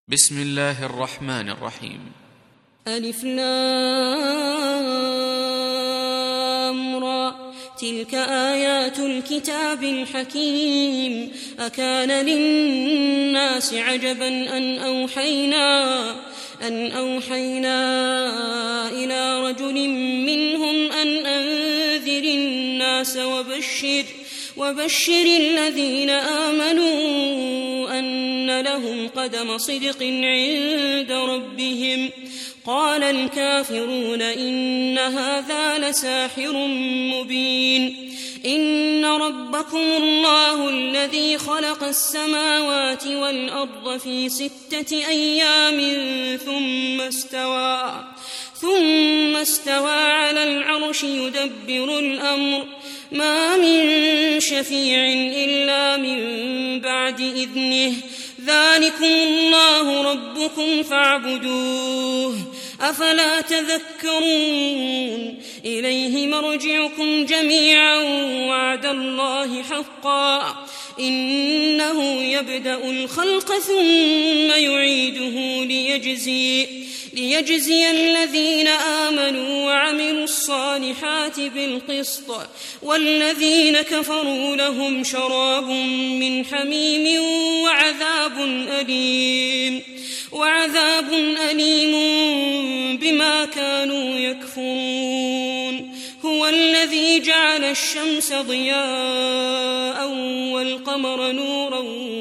بسم الله الرحمن الرحيم. ألف لام را تلك آيات الكتاب الحكيم أكان للناس عجبا أن أوحينا إلى رجل منهم أن أنذر الناس وبشر الذين آمنوا أن لهم قدم صدق عند ربهم. قال الكافرون إن هذا لساحر مبين. إن ربكم الله الذي خلق السماوات والأرض في 6 أيام ثم استوى على العرش يدبر الأمر ما من شفيع إلا من بعد إذنه ذلكم الله ربكم فاعبدوه أفلا تذكرون. إليه مرجعكم جميعا وعد الله حقا إنه يبدأ الخلق ثم يعيده ليجزي الذين آمنوا وعملوا الصالحات بالقسط والذين كفروا لهم شراب من حميم وعذاب أليم بما كانوا يكفرون. هو الذي جعل الشمس ضياء والقمر نورا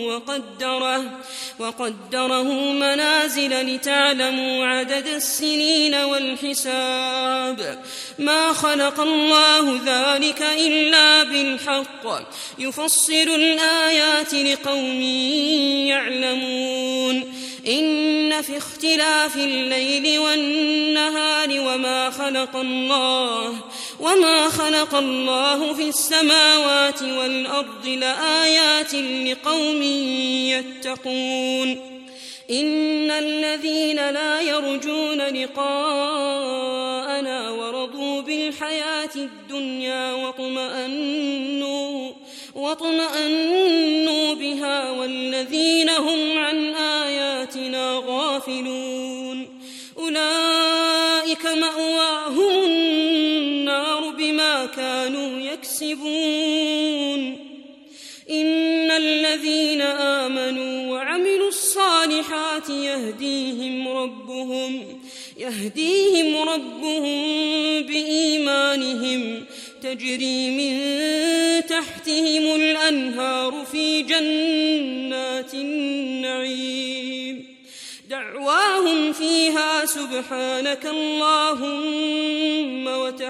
وقدره منازل لتعلموا عدد السنين والحساب. ما خلق الله ذلك إلا بالحق يفصل الآيات لقوم يعلمون. إن في اختلاف الليل والنهار وما خلق الله في السماوات والأرض لآيات لقوم يتقون. إن الذين لا يرجون لقاءنا ورضوا بالحياة الدنيا واطمأنوا بها والذين هم عن آياتنا غافلون أولئك مأواهم النار بما كانوا يكسبون. إن الذين آمنوا وعملوا الصالحات يهديهم ربهم بإيمانهم تجري من تحتهم الأنهار في جنات النعيم دعواهم فيها سبحانك اللهم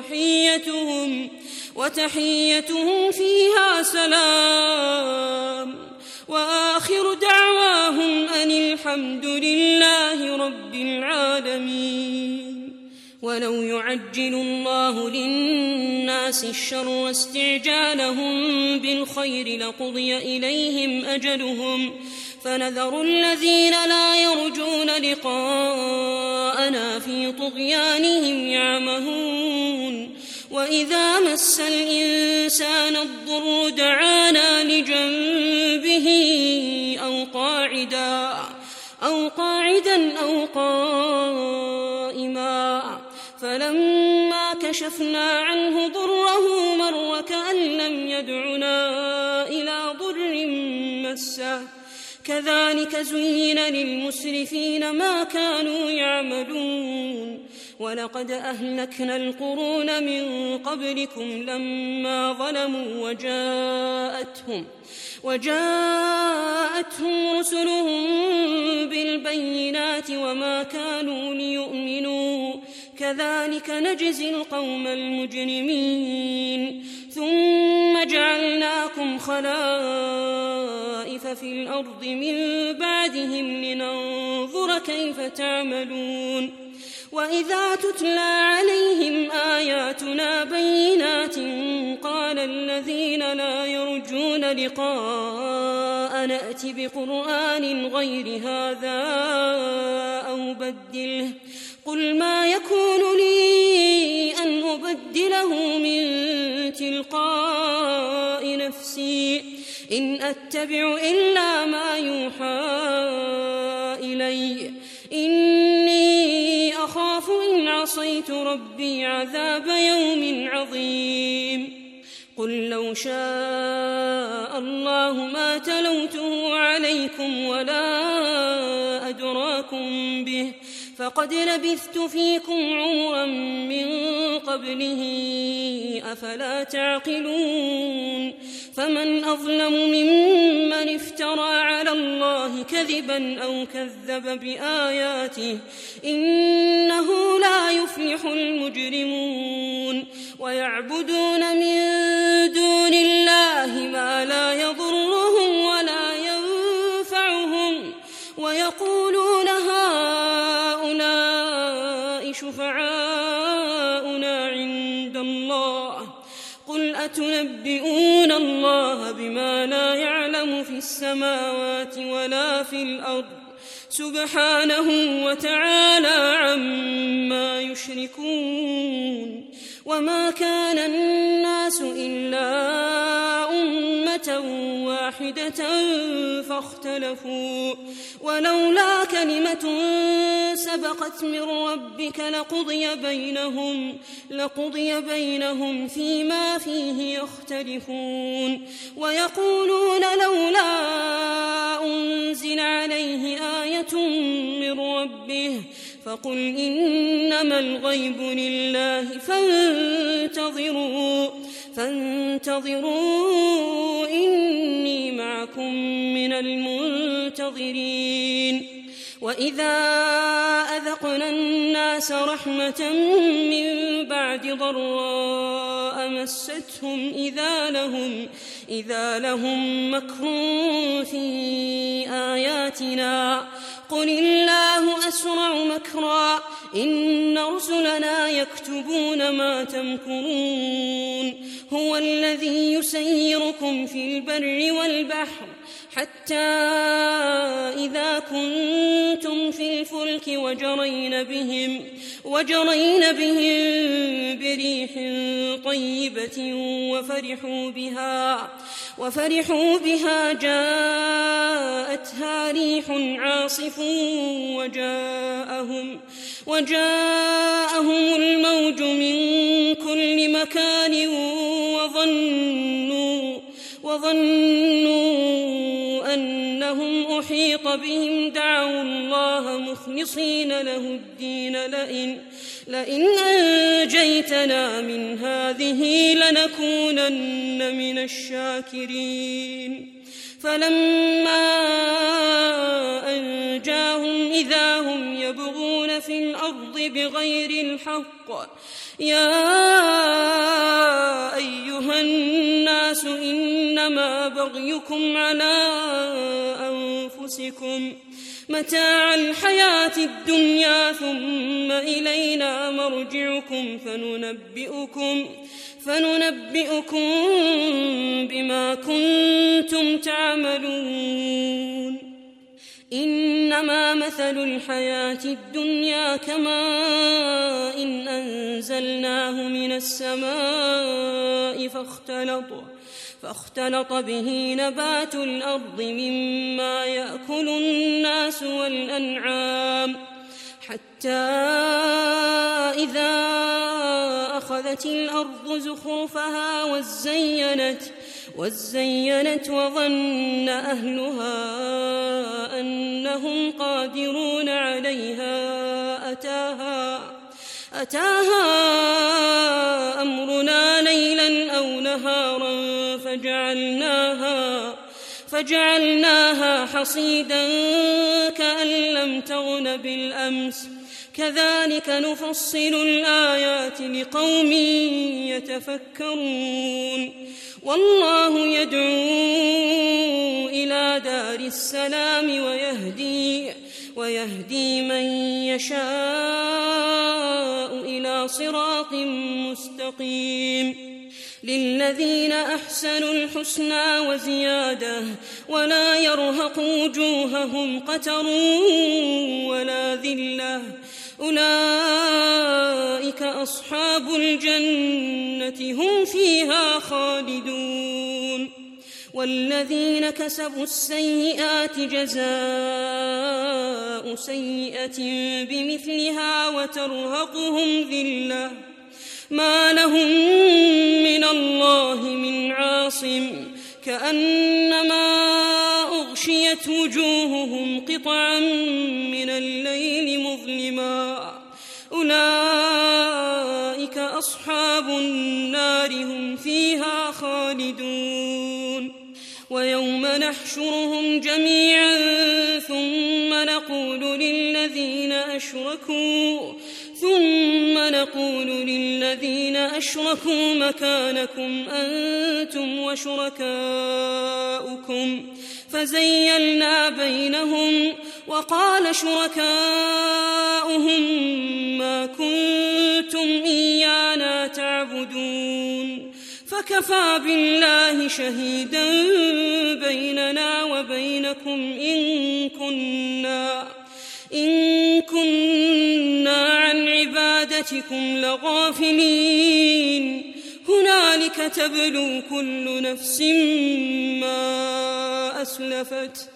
وتحيتهم فيها سلام وآخر دعواهم أن الحمد لله رب العالمين. ولو يعجل الله للناس الشر واستعجالهم بالخير لقضي إليهم أجلهم فنذر الذين لا يرجون لقاءنا في طغيانهم يعمهون. وإذا مس الإنسان الضر دعانا لجنبه أو قاعدا أو قائما فلما كشفنا عنه ضره مر كأن لم يدعنا إلى ضر مسه كذلك زين للمسرفين ما كانوا يعملون. ولقد أهلكنا القرون من قبلكم لما ظلموا وجاءتهم رسلهم بالبينات وما كانوا ليؤمنوا كذلك نجزي القوم المجرمين. ثم جعلناكم خلائف في الأرض من بعدهم لننظر كيف تعملون. وإذا تتلى عليهم آياتنا بينات قال الذين لا يرجون لقاء نأت بقرآن غير هذا أو بدله قل ما يكون لي أن أبدله من تلقاء نفسي إن أتبع إلا ما يوحى إلي عصيت ربي عذاب يوم عظيم. قل لو شاء الله ما تلوته عليكم ولا أدراكم به، فقد لبثت فيكم عمرا من قبله، أفلا تعقلون؟ فمن أظلم ممن افترى على الله كذبا أو كذب بآياته، إنه لا يفلح المجرمون. ويعبدون من دون الله ما لا يضرهم ولا ينفعهم، ويقولون هؤلاء شفعاؤنا عند الله. قل أتنبئون الله بما لا يعلم في السماوات ولا في الأرض، سبحانه وتعالى عما يشركون. وما كان الناس إلا أمة واحدة فاختلفوا، ولولا كلمة سبقت من ربك لقضي بينهم فيما فيه يختلفون. ويقولون لولا أنزل عليه آية من ربه، فقل إنما الغيب لله فانتظروا إني معكم من المنتظرين. وإذا أذقنا الناس رحمة من بعد ضراء مستهم إذا لهم مكر في آياتنا، قل الله أسرع مكرا إن رسلنا يكتبون ما تمكرون. هو الذي يسيركم في البر والبحر، حتى إذا كنتم في الفلك وجرين بهم بريح طيبة وفرحوا بها جاءتها ريح عاصف وجاءهم الموج من كل مكان وظنوا أنهم أحيط بهم، دعوا الله مخلصين له الدين لئن أنجيتنا من هذه لنكونن من الشاكرين. فلما أنجاهم إذا هم يبغون في الأرض بغير الحق. يا أيها الناس إنما بغيكم على أنفسكم، متاع الحياة الدنيا ثم إلينا مرجعكم فننبئكم بما كنتم تعملون. إنما مثل الحياة الدنيا كماء إن أنزلناه من السماء فاختلط به نبات الأرض مما يأكل الناس والأنعام، حتى إذا أخذت الأرض زخرفها وزينت وظن أهلها أنهم قادرون عليها أتاها أمرنا ليلا أو نهارا فجعلناها حصيدا كأن لم تغن بالأمس. كذلك نفصل الآيات لقوم يتفكرون. والله يدعو إلى دار السلام ويهدي من يشاء إلى صراط مستقيم. للذين أحسنوا الحسنى وزيادة ولا يرهق وجوههم قتر ولا ذلة، أولئك أصحاب الجنة هم فيها خالدون. والذين كسبوا السيئات جزاء سيئة بمثلها وترهقهم ذلة ما لهم من الله من عاصم كأنما أغشيت وجوههم قطعا من الليل مظلما أولئك أصحاب النار هم فيها خالدون ويوم نحشرهم جميعا ثم نقول للذين أشركوا مكانكم أنتم وشركاؤكم فزيلنا بينهم وقال شركاؤهم ما كنتم إيانا تعبدون فكفى بالله شهيدا بيننا وبينكم إن كنا عن عبادتكم لغافلين هنالك تبلو كل نفس ما أسلفت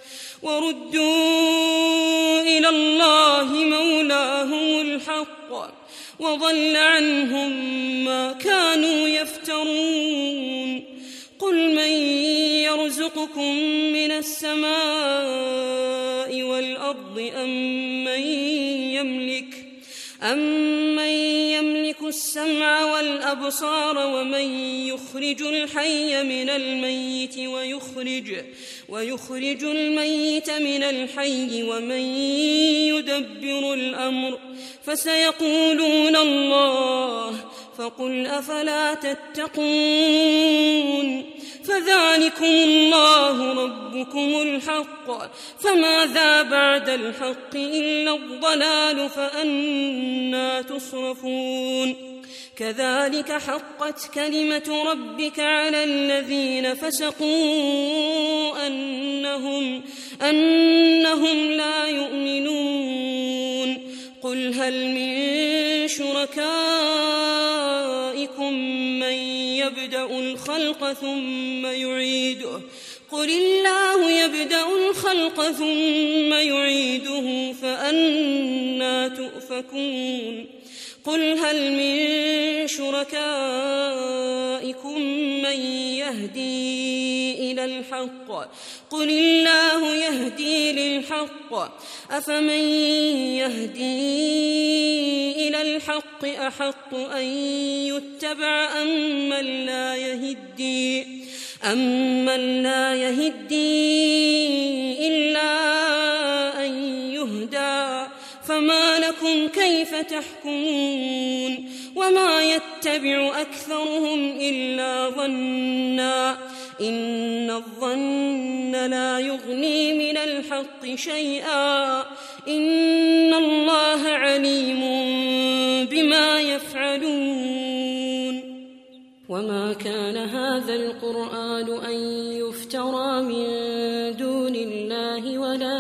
وردوا إلى الله مولاهم الحق وضل عنهم ما كانوا يفترون قل من يرزقكم من السماء والأرض أمن يملك السمع والأبصار ومن يخرج الحي من الميت ويخرج الميت من الحي ومن يدبر الأمر فسيقولون الله فقل أفلا تتقون فذلكم الله ربكم الحق فماذا بعد الحق إلا الضلال فأنى تصرفون كذلك حقت كلمة ربك على الذين فسقوا أنهم لا يؤمنون قل هل من شركائكم من يبدأ الخلق ثم يعيده قل الله يبدأ الخلق ثم يعيده فأنى تؤفكون قل هل من شركائكم من يهدي إلى الحق قل الله يهدي للحق أفمن يهدي إلى الحق أحق أن يتبع أمن لا يهدي إلا أن يهدى فما لكم كيف تحكمون وما يتبع أكثرهم إلا ظنا إن الظن لا يغني من الحق شيئا إن الله عليم بما يفعلون وما كان هذا القرآن أن يفترى من دون الله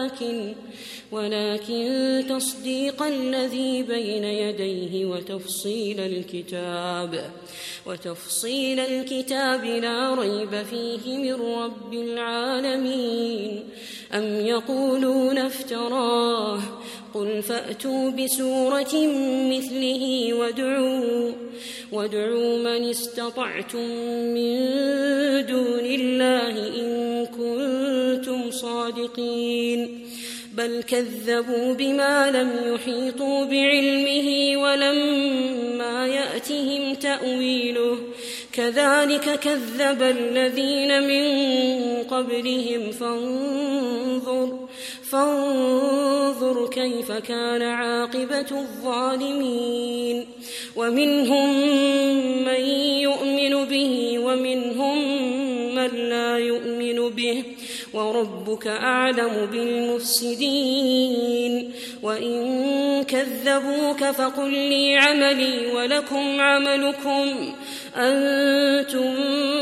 ولكن تصديق الذي بين يديه وتفصيل الكتاب لا ريب فيه من رب العالمين أم يقولون افتراه قل فأتوا بسورة مثله وادعوا من استطعتم من دون الله إن كنتم صادقين بل كذبوا بما لم يحيطوا بعلمه ولما يأتهم تأويله كذلك كذب الذين من قبلهم فانظر كيف كان عاقبة الظالمين ومنهم من يؤمن به ومنهم من لا يؤمن به وربك أعلم بالمفسدين وإن كذبوك فقل لي عملي ولكم عملكم أنتم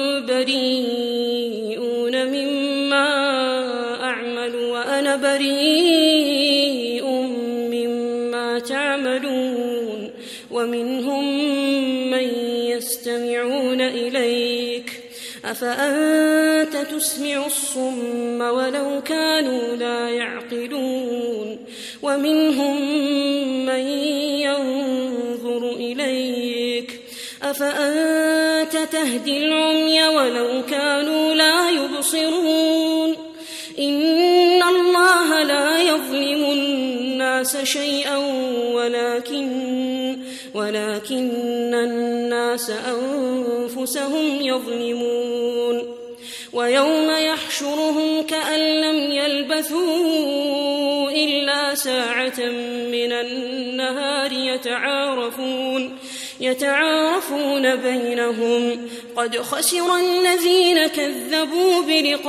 بريئون مما أعمل وأنا بريء مما تعملون ومنهم من يستمعون إليك أفأنت تسمع الصم ولو كانوا لا يعقلون ومنهم من ينظر إليك أفأنت تهدي العمي ولو كانوا لا يبصرون إن الله لا يظلم الناس شيئا ولكن الناس أنفسهم يظلمون ويوم يحشرهم كأن لم يلبثوا إلا ساعة من النهار يتعارفون بينهم قد خسر الذين كذبوا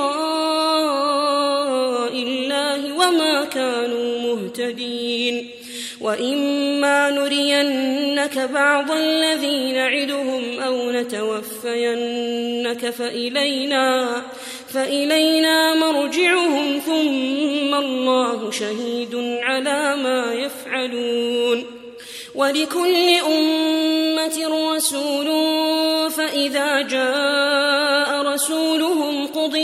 بلقاء الله وما كانوا مهتدين وإما نرينك بعض الذي نعدهم أو نتوفينك فإلينا مرجعهم ثم الله شهيد على ما يفعلون ولكل أمة رسول فإذا جاء رسولهم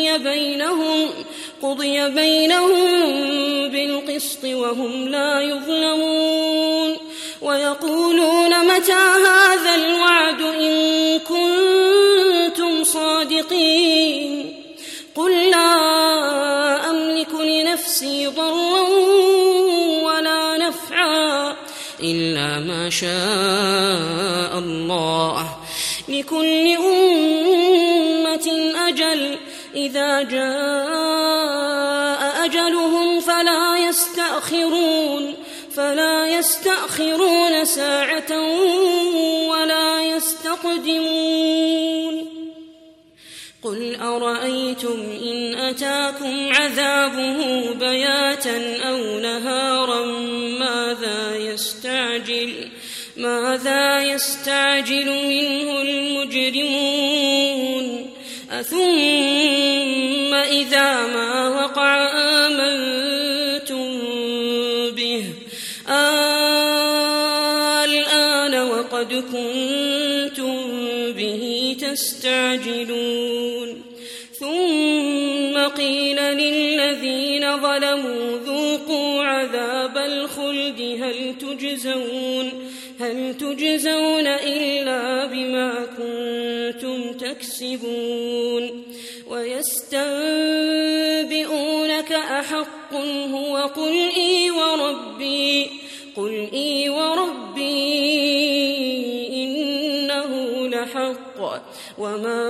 قضي بينهم بالقسط وهم لا يظلمون ويقولون متى هذا الوعد إن كنتم صادقين قل لا أملك لنفسي ضرا ولا نفعا إلا ما شاء الله لكل أمة أجل إذا جاء أجلهم فلا يستأخرون ساعة ولا يستقدمون قل أرأيتم إن أتاكم عذابه بياتا أو نهارا ماذا يستعجل منه المجرمون أثم إذا ما وقع آمنتم به الآن وقد كنتم به تستعجلون ثم قيل للذين ظلموا ذوقوا عذاب الخلد هل تجزون إلا بما كنتم تكسبون ويستنبئونك أحق هو قل إي وربي إنه لحق وما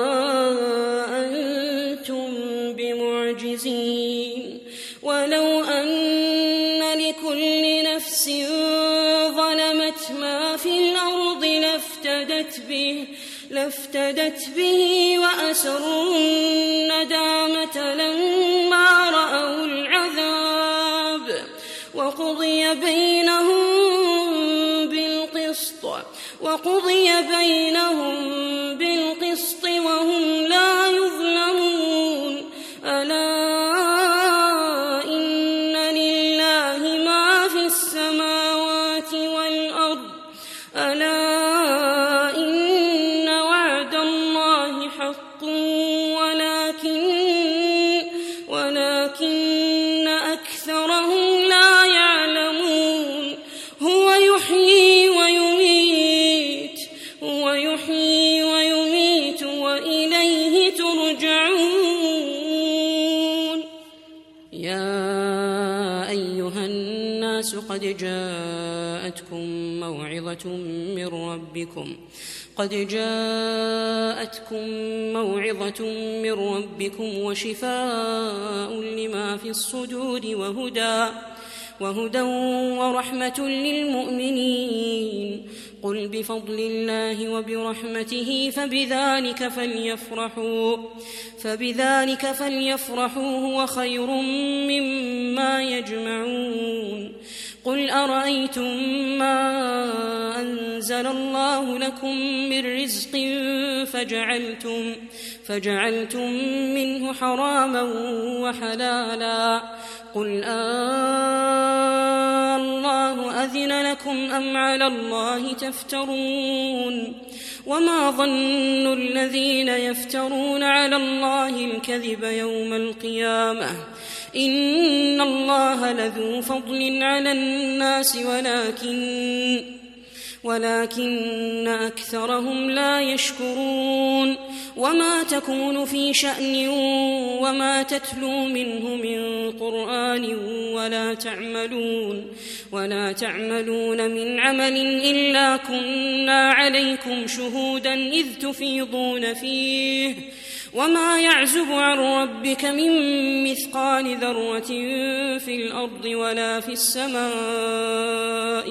أنتم بمعجزين ولو أن لكل نفس ظلمت ما في الأرض لافتدت به وأسروا الندامة لما رأوا العذاب وقضي بينهم بالقسط وهم لا يظلمون ألا إن لله ما في السماوات والأرض ألا إن وعد الله حق ولكن أكثرهم لا يعلمون هو يحيي ويميت وإليه ترجعون يا أيها الناس قد جاءتكم موعظة من ربكم وشفاء لما في الصدور وهدى ورحمة للمؤمنين قل بفضل الله وبرحمته فبذلك فليفرحوا هو خير مما يجمعون قل أرأيتم ما أنزل الله لكم من رزق فجعلتم منه حراما وحلالا قل الله أذن لكم أم على الله تفترون وما ظن الذين يفترون على الله الكذب يوم القيامة إن الله لذو فضل على الناس ولكن أكثرهم لا يشكرون وما تكون في شأن وما تتلو منه من قرآن ولا تعملون من عمل إلا كنا عليكم شهودا إذ تفيضون فيه وما يعزب عن ربك من مثقال ذرة في الأرض ولا في السماء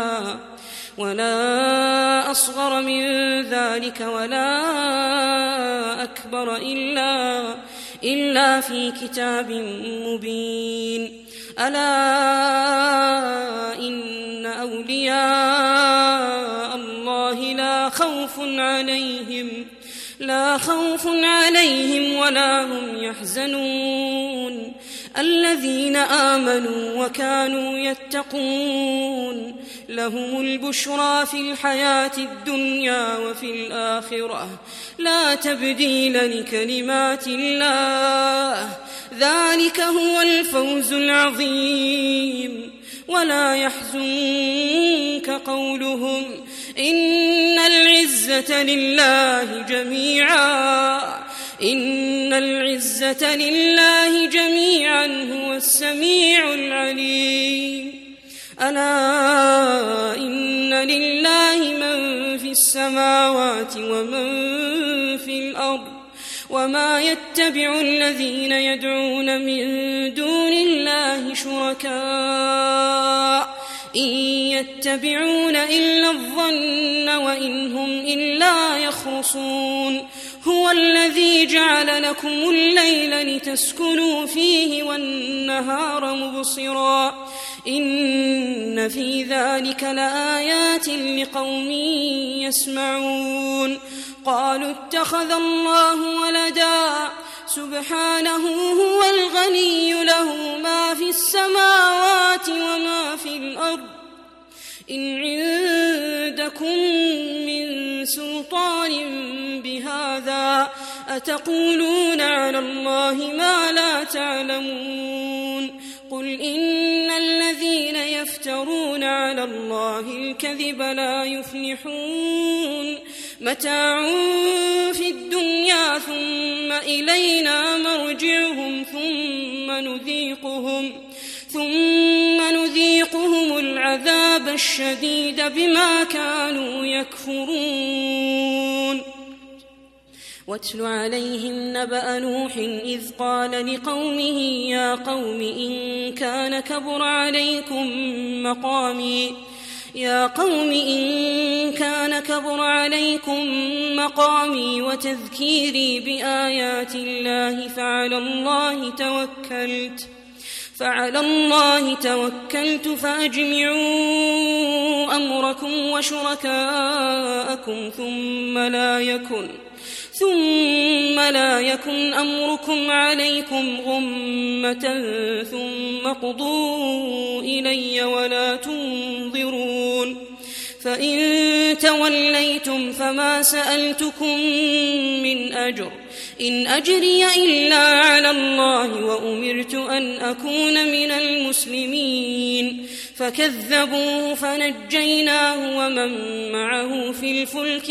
ولا أصغر من ذلك ولا أكبر إلا في كتاب مبين ألا إن أولياء الله لا خوف عليهم ولا هم يحزنون الذين آمنوا وكانوا يتقون لهم البشرى في الحياة الدنيا وفي الآخرة لا تبديل لكلمات الله ذلك هو الفوز العظيم ولا يحزنك قولهم إن العزة لله جميعا هو السميع العليم ألا إن لله من في السماوات ومن في الأرض وما يتبع الذين يدعون من دون الله شركاء إن يتبعون إلا الظن وإن هم إلا يخرصون هو الذي جعل لكم الليل لتسكنوا فيه والنهار مبصرا إن في ذلك لآيات لقوم يسمعون قالوا اتخذ الله ولدا سبحانه هو الغني له ما في السماوات وما في الأرض إن عندكم من سلطان بهذا أتقولون على الله ما لا تعلمون قل إن الذين يفترون على الله الكذب لا يفلحون متاع في الدنيا ثم إلينا مرجعهم ثم نذيقهم العذاب الشديد بما كانوا يكفرون واتل عليهم نبأ نوح إذ قال لقومه يا قوم إن كان كبر عليكم مقامي وتذكيري بآيات الله فعلى الله توكلت فأجمعوا أمركم وشركاءكم ثم لا يكن أمركم عليكم غمة ثم قضوا إلي ولا تنظرون فإن توليتم فما سألتكم من أجر إن أجري إلا على الله وأمرت أن أكون من المسلمين فكذبوه فنجيناه ومن معه في الفلك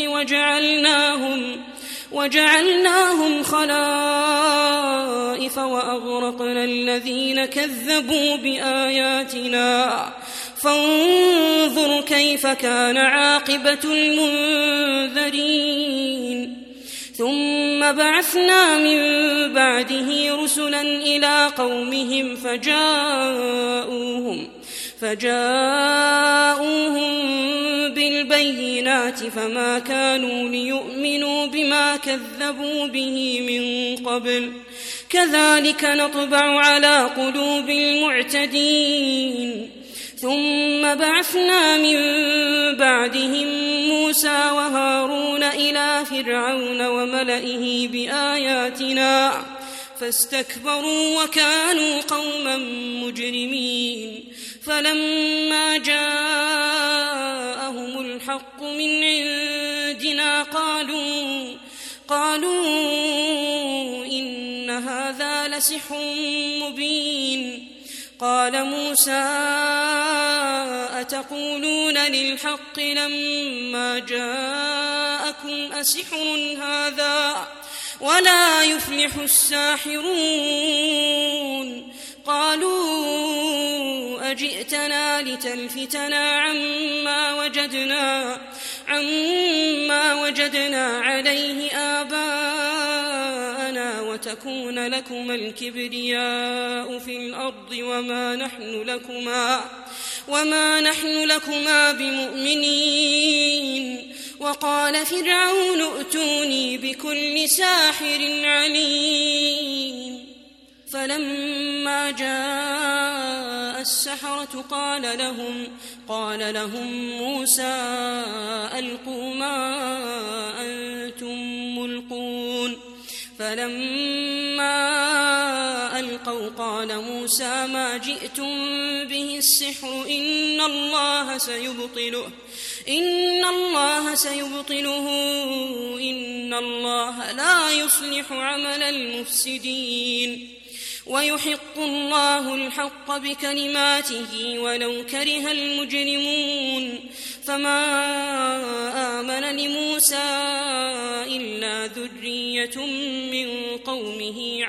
وجعلناهم خلائف وأغرقنا الذين كذبوا بآياتنا فانظر كيف كان عاقبة المنذرين ثم بعثنا من بعده رسلا إلى قومهم فجاءوهم بالبينات فما كانوا ليؤمنوا بما كذبوا به من قبل كذلك نطبع على قلوب المعتدين ثم بعثنا من بعدهم موسى وهارون إلى فرعون وملئه بآياتنا فاستكبروا وكانوا قوما مجرمين فلما جاءهم الحق من عندنا قالوا إن هذا لسحر مبين. قال موسى أتقولون للحق لما جاءكم أسحر هذا ولا يفلح الساحرون. قالوا أجئتنا لتلفتنا عما وجدنا عليه آباءنا وتكون لكما الكبرياء في الأرض وما نحن لكما بمؤمنين. وقال فرعون ائتوني بكل ساحر عليم. فلما جاء السحرة قال لهم موسى ألقوا ما أنتم ملقون. فلما ألقوا قال موسى ما جئتم به السحر إن الله سيبطله إن الله لا يصلح عمل المفسدين ويحق الله الحق بكلماته ولو كره المجرمون. فما آمن لموسى إلا ذرية من قومه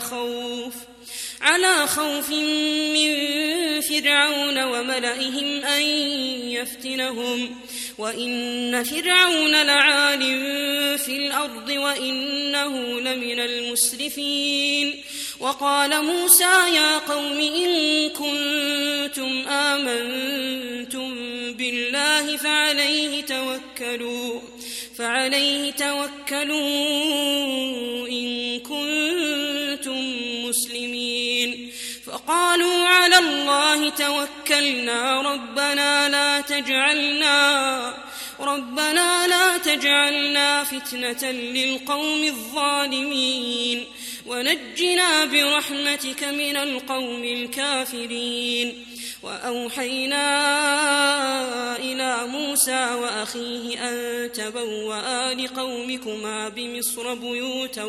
على خوف من فرعون وملئهم أن يفتنهم وإن فرعون لعال في الأرض وإنه لمن المسرفين. وقال موسى يا قوم إن كنتم آمنتم بالله فعليه توكلوا إن كنتم مسلمين. فقالوا على الله توكلنا ربنا لا تجعلنا فتنة للقوم الظالمين ونجنا برحمتك من القوم الكافرين. وأوحينا إلى موسى وأخيه أن تبوأ لقومكما بمصر بيوتا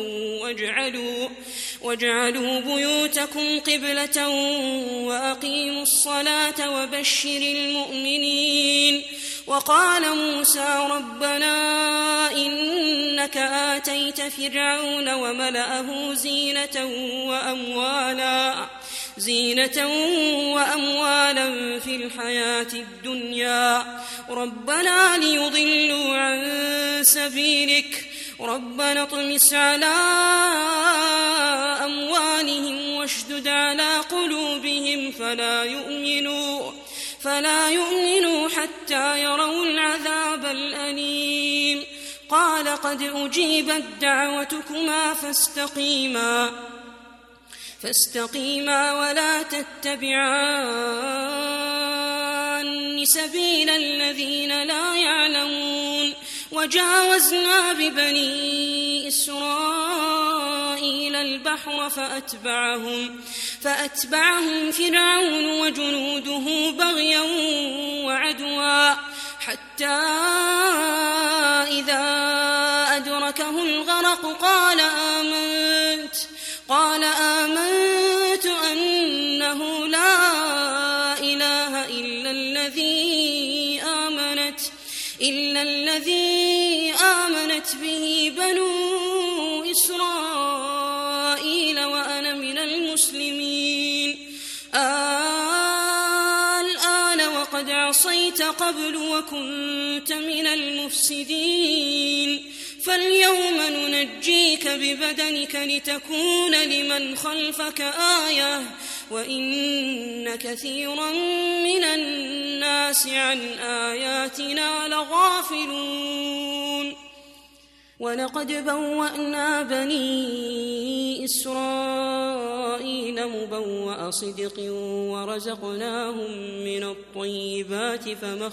واجعلوا بيوتكم قبلة وأقيموا الصلاة وبشر المؤمنين. وقال موسى ربنا إنك آتيت فرعون وملأه زينة وأموالا في الحياة الدنيا ربنا ليضلوا عن سبيلك ربنا اطمس على أموالهم واشدد على قلوبهم فلا يؤمنوا حتى يروا العذاب الأليم. قال قد أجيبت دعوتكما فاستقيما ولا تتبعان سبيل الذين لا يعلمون. وجاوزنا ببني إسرائيل البحر فأتبعهم فرعون وجنوده بغيا وعدوا حتى إذا أدركه الغرق قال آمنت أنه لا إله إلا الذي آمنت به بنو إسرائيل وأنا من المسلمين. الآن وقد عصيت قبل وكنت من المفسدين فاليوم ننجيك ببدنك لتكون لمن خلفك آية وإن كثيرا من الناس عن آياتنا لغافلون. ولقد بوأنا بني إسرائيل مبوأ صدق ورزقناهم من الطيبات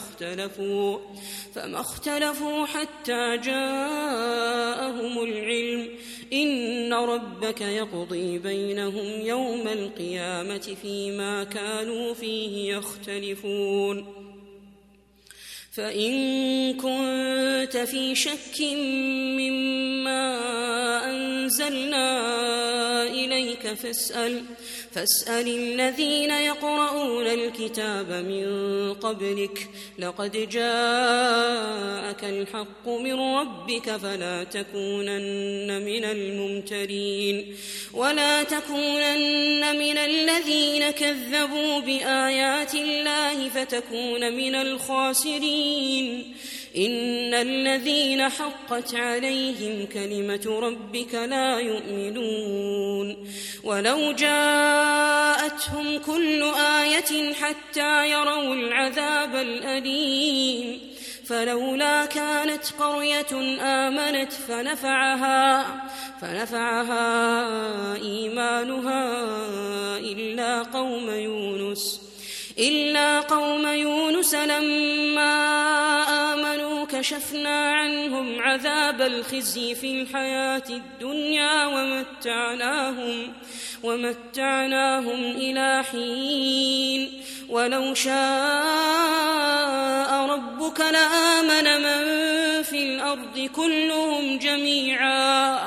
فما اختلفوا حتى جاءهم العلم إن ربك يقضي بينهم يوم القيامة فيما كانوا فيه يختلفون. فإن كنت في شك مما أنزلنا إليك فاسأل الذين يقرؤون الكتاب من قبلك لقد جاءك الحق من ربك فلا تكونن من الممترين ولا تكونن من الذين كذبوا بآيات الله فتكون من الخاسرين إن الذين حقت عليهم كلمة ربك لا يؤمنون ولو جاءتهم كل آية حتى يروا العذاب الأليم فلولا كانت قرية آمنت فنفعها إيمانها إلا قوم يونس لما آمنوا كشفنا عنهم عذاب الخزي في الحياة الدنيا ومتعناهم إلى حين ولو شاء ربك لآمن من في الأرض كلهم جميعا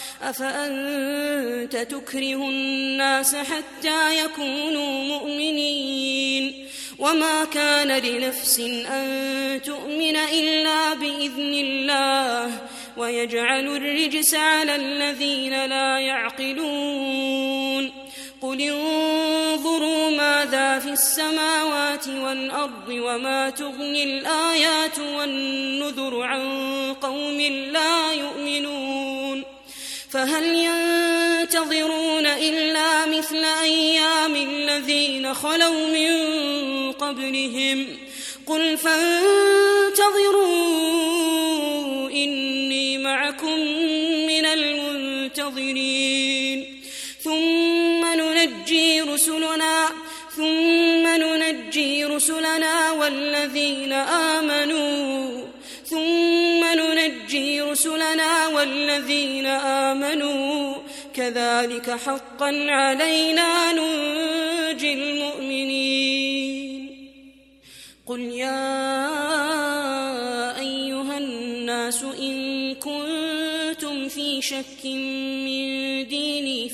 أفأنت تكره الناس حتى يكونوا مؤمنين وما كان لنفس أن تؤمن إلا بإذن الله ويجعل الرجس على الذين لا يعقلون قل انظروا ماذا في السماوات والأرض وما تغني الآيات والنذر عن قوم لا يؤمنون فهل ينتظرون إلا مثل أيام الذين خلوا من قبلهم قل فانتظروا إني معكم من المنتظرين ثم ننجي رسلنا والذين آمنوا كذلك حقا علينا ننجي المؤمنين قل يا أيها الناس إن كنتم في شك من ديني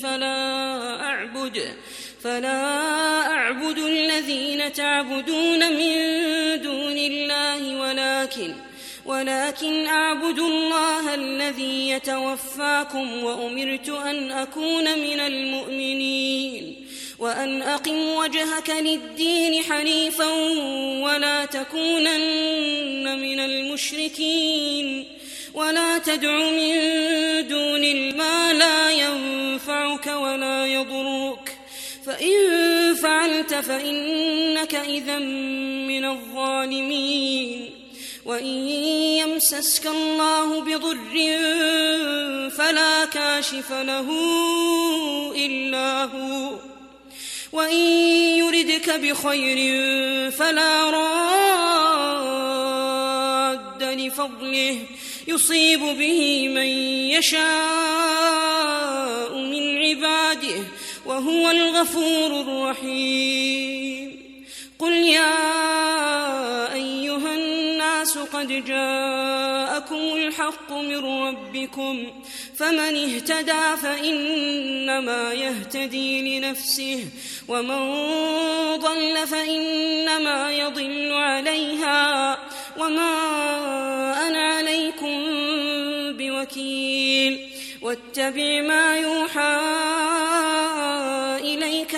فلا أعبد الذين تعبدون من دون الله ولكن أعبد الله الذي يتوفاكم وأمرت أن أكون من المؤمنين وأن أقم وجهك للدين حنيفا ولا تكونن من المشركين ولا تدع من دون ما لا ينفعك ولا يضرك فإن فعلت فإنك إذا من الظالمين وإن يمسسك الله بضر فلا كاشف له إلا هو وإن يردك بخير فلا راد لفضله يصيب به من يشاء من عباده وهو الغفور الرحيم قل يا أيها الناس قد جاءكم الحق من ربكم فمن اهتدى فإنما يهتدي لنفسه ومن ضل فإنما يضل عليها وما أنا عليكم بوكيل واتبع ما يوحى إليك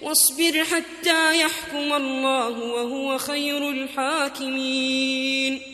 واصبر حتى يحكم الله وهو خير الحاكمين